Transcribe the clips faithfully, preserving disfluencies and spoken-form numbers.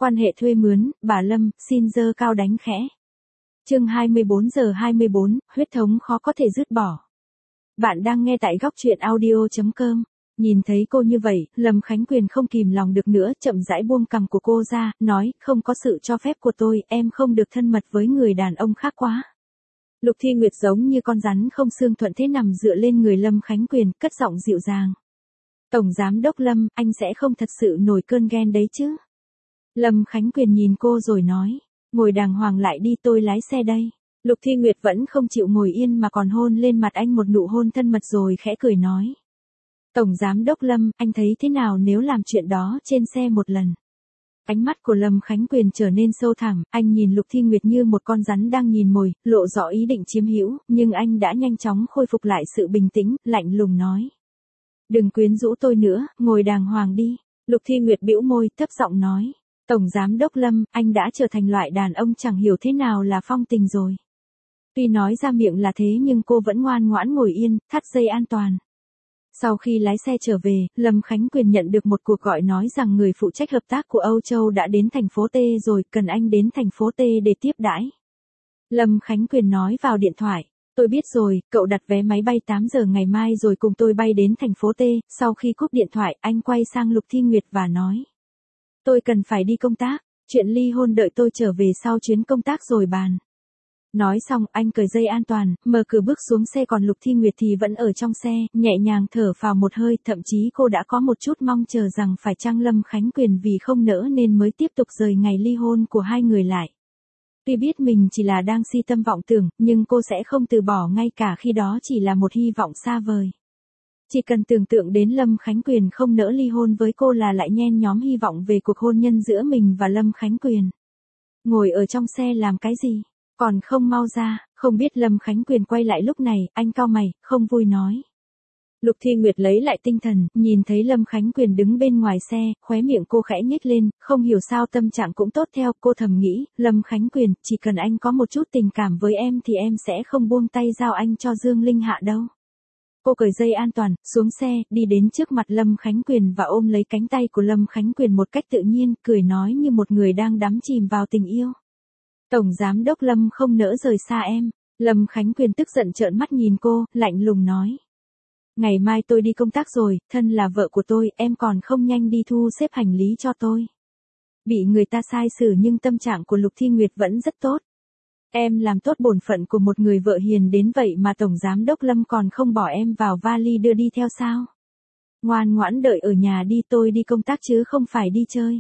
Quan hệ thuê mướn, bà Lâm, xin giơ cao đánh khẽ. Chương hai mươi bốn giờ hai mươi bốn, huyết thống khó có thể dứt bỏ. Bạn đang nghe tại góc truyện audio chấm com. Nhìn thấy cô như vậy, Lâm Khánh Quyền không kìm lòng được nữa, chậm rãi buông cằm của cô ra, nói, không có sự cho phép của tôi, em không được thân mật với người đàn ông khác quá. Lục Thi Nguyệt giống như con rắn không xương thuận thế nằm dựa lên người Lâm Khánh Quyền, cất giọng dịu dàng. Tổng Giám đốc Lâm, anh sẽ không thật sự nổi cơn ghen đấy chứ? Lâm Khánh Quyền nhìn cô rồi nói, ngồi đàng hoàng lại đi, tôi lái xe đây. Lục Thi Nguyệt vẫn không chịu ngồi yên mà còn hôn lên mặt anh một nụ hôn thân mật rồi khẽ cười nói. Tổng Giám đốc Lâm, anh thấy thế nào nếu làm chuyện đó trên xe một lần? Ánh mắt của Lâm Khánh Quyền trở nên sâu thẳm, anh nhìn Lục Thi Nguyệt như một con rắn đang nhìn mồi, lộ rõ ý định chiếm hữu, nhưng anh đã nhanh chóng khôi phục lại sự bình tĩnh, lạnh lùng nói. Đừng quyến rũ tôi nữa, ngồi đàng hoàng đi. Lục Thi Nguyệt bĩu môi, thấp giọng nói. Tổng Giám đốc Lâm, anh đã trở thành loại đàn ông chẳng hiểu thế nào là phong tình rồi. Tuy nói ra miệng là thế nhưng cô vẫn ngoan ngoãn ngồi yên, thắt dây an toàn. Sau khi lái xe trở về, Lâm Khánh Quyền nhận được một cuộc gọi nói rằng người phụ trách hợp tác của Âu Châu đã đến thành phố T rồi, cần anh đến thành phố T để tiếp đãi. Lâm Khánh Quyền nói vào điện thoại, tôi biết rồi, cậu đặt vé máy bay tám giờ ngày mai rồi cùng tôi bay đến thành phố T. Sau khi cúp điện thoại, anh quay sang Lục Thi Nguyệt và nói. Tôi cần phải đi công tác, chuyện ly hôn đợi tôi trở về sau chuyến công tác rồi bàn. Nói xong anh cởi dây an toàn, mở cửa bước xuống xe, còn Lục Thi Nguyệt thì vẫn ở trong xe, nhẹ nhàng thở phào một hơi, thậm chí cô đã có một chút mong chờ rằng phải chăng Lâm Khánh Quyền vì không nỡ nên mới tiếp tục rời ngày ly hôn của hai người lại. Tuy biết mình chỉ là đang si tâm vọng tưởng, nhưng cô sẽ không từ bỏ ngay cả khi đó chỉ là một hy vọng xa vời. Chỉ cần tưởng tượng đến Lâm Khánh Quyền không nỡ ly hôn với cô là lại nhen nhóm hy vọng về cuộc hôn nhân giữa mình và Lâm Khánh Quyền. Ngồi ở trong xe làm cái gì? Còn không mau ra, không biết Lâm Khánh Quyền quay lại lúc này, anh cau mày, không vui nói. Lục Thi Nguyệt lấy lại tinh thần, nhìn thấy Lâm Khánh Quyền đứng bên ngoài xe, khóe miệng cô khẽ nhếch lên, không hiểu sao tâm trạng cũng tốt theo, cô thầm nghĩ, Lâm Khánh Quyền, chỉ cần anh có một chút tình cảm với em thì em sẽ không buông tay giao anh cho Dương Linh Hạ đâu. Cô cởi dây an toàn, xuống xe, đi đến trước mặt Lâm Khánh Quyền và ôm lấy cánh tay của Lâm Khánh Quyền một cách tự nhiên, cười nói như một người đang đắm chìm vào tình yêu. Tổng Giám đốc Lâm không nỡ rời xa em. Lâm Khánh Quyền tức giận trợn mắt nhìn cô, lạnh lùng nói. Ngày mai tôi đi công tác rồi, thân là vợ của tôi, em còn không nhanh đi thu xếp hành lý cho tôi. Bị người ta sai xử nhưng tâm trạng của Lục Thi Nguyệt vẫn rất tốt. Em làm tốt bổn phận của một người vợ hiền đến vậy mà Tổng Giám đốc Lâm còn không bỏ em vào vali đưa đi theo sao? Ngoan ngoãn đợi ở nhà đi, tôi đi công tác chứ không phải đi chơi.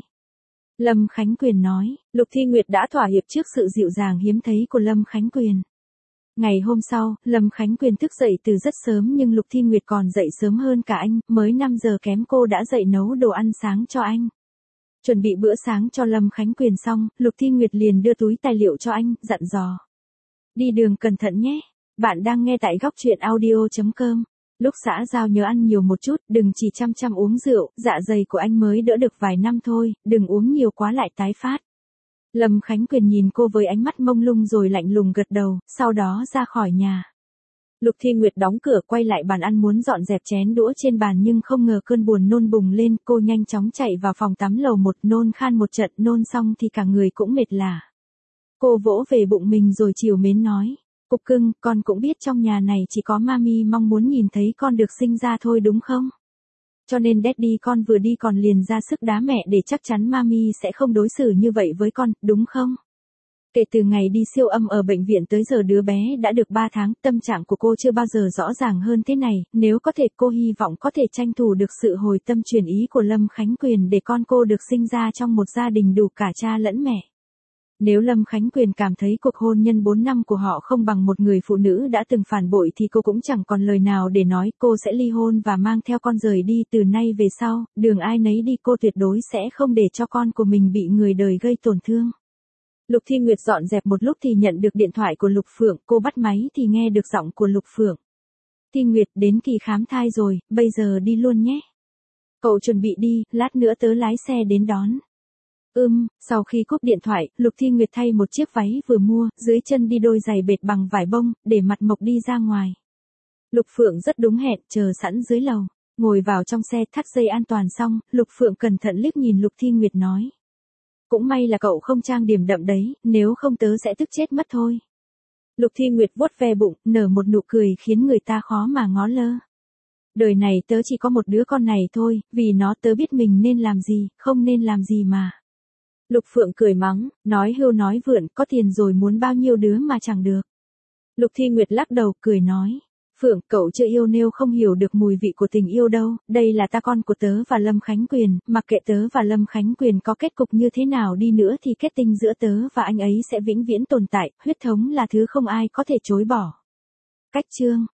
Lâm Khánh Quyền nói, Lục Thi Nguyệt đã thỏa hiệp trước sự dịu dàng hiếm thấy của Lâm Khánh Quyền. Ngày hôm sau, Lâm Khánh Quyền thức dậy từ rất sớm nhưng Lục Thi Nguyệt còn dậy sớm hơn cả anh, mới năm giờ kém cô đã dậy nấu đồ ăn sáng cho anh. Chuẩn bị bữa sáng cho Lâm Khánh Quyền xong, Lục Thi Nguyệt liền đưa túi tài liệu cho anh, dặn dò. Đi đường cẩn thận nhé, bạn đang nghe tại góc truyện audio chấm com. Lúc xã giao nhớ ăn nhiều một chút, đừng chỉ chăm chăm uống rượu, dạ dày của anh mới đỡ được vài năm thôi, đừng uống nhiều quá lại tái phát. Lâm Khánh Quyền nhìn cô với ánh mắt mông lung rồi lạnh lùng gật đầu, sau đó ra khỏi nhà. Lục Thi Nguyệt đóng cửa quay lại bàn ăn muốn dọn dẹp chén đũa trên bàn nhưng không ngờ cơn buồn nôn bùng lên, cô nhanh chóng chạy vào phòng tắm lầu một, nôn khan một trận, nôn xong thì cả người cũng mệt lả. Cô vỗ về bụng mình rồi trìu mến nói. Cục cưng, con cũng biết trong nhà này chỉ có mami mong muốn nhìn thấy con được sinh ra thôi đúng không? Cho nên daddy con vừa đi còn liền ra sức đá mẹ để chắc chắn mami sẽ không đối xử như vậy với con, đúng không? Kể từ ngày đi siêu âm ở bệnh viện tới giờ đứa bé đã được ba tháng, tâm trạng của cô chưa bao giờ rõ ràng hơn thế này, nếu có thể cô hy vọng có thể tranh thủ được sự hồi tâm chuyển ý của Lâm Khánh Quyền để con cô được sinh ra trong một gia đình đủ cả cha lẫn mẹ. Nếu Lâm Khánh Quyền cảm thấy cuộc hôn nhân bốn năm của họ không bằng một người phụ nữ đã từng phản bội thì cô cũng chẳng còn lời nào để nói, cô sẽ ly hôn và mang theo con rời đi từ nay về sau, đường ai nấy đi, cô tuyệt đối sẽ không để cho con của mình bị người đời gây tổn thương. Lục Thi Nguyệt dọn dẹp một lúc thì nhận được điện thoại của Lục Phượng, cô bắt máy thì nghe được giọng của Lục Phượng. Thi Nguyệt, đến kỳ khám thai rồi, bây giờ đi luôn nhé. Cậu chuẩn bị đi, lát nữa tớ lái xe đến đón. Ừm, sau khi cúp điện thoại, Lục Thi Nguyệt thay một chiếc váy vừa mua, dưới chân đi đôi giày bệt bằng vải bông, để mặt mộc đi ra ngoài. Lục Phượng rất đúng hẹn, chờ sẵn dưới lầu. Ngồi vào trong xe, thắt dây an toàn xong, Lục Phượng cẩn thận liếc nhìn Lục Thi Nguyệt nói. cũng may là cậu không trang điểm đậm đấy, nếu không tớ sẽ tức chết mất thôi. Lục Thi Nguyệt vuốt ve bụng, nở một nụ cười khiến người ta khó mà ngó lơ. Đời này tớ chỉ có một đứa con này thôi, vì nó tớ biết mình nên làm gì, không nên làm gì mà. Lục Phượng cười mắng, nói hưu nói vượn, có tiền rồi muốn bao nhiêu đứa mà chẳng được. Lục Thi Nguyệt lắc đầu, cười nói. Phượng, cậu chưa yêu nếu không hiểu được mùi vị của tình yêu đâu, đây là ta con của tớ và Lâm Khánh Quyền, mặc kệ tớ và Lâm Khánh Quyền có kết cục như thế nào đi nữa thì kết tinh giữa tớ và anh ấy sẽ vĩnh viễn tồn tại, huyết thống là thứ không ai có thể chối bỏ. Cách chương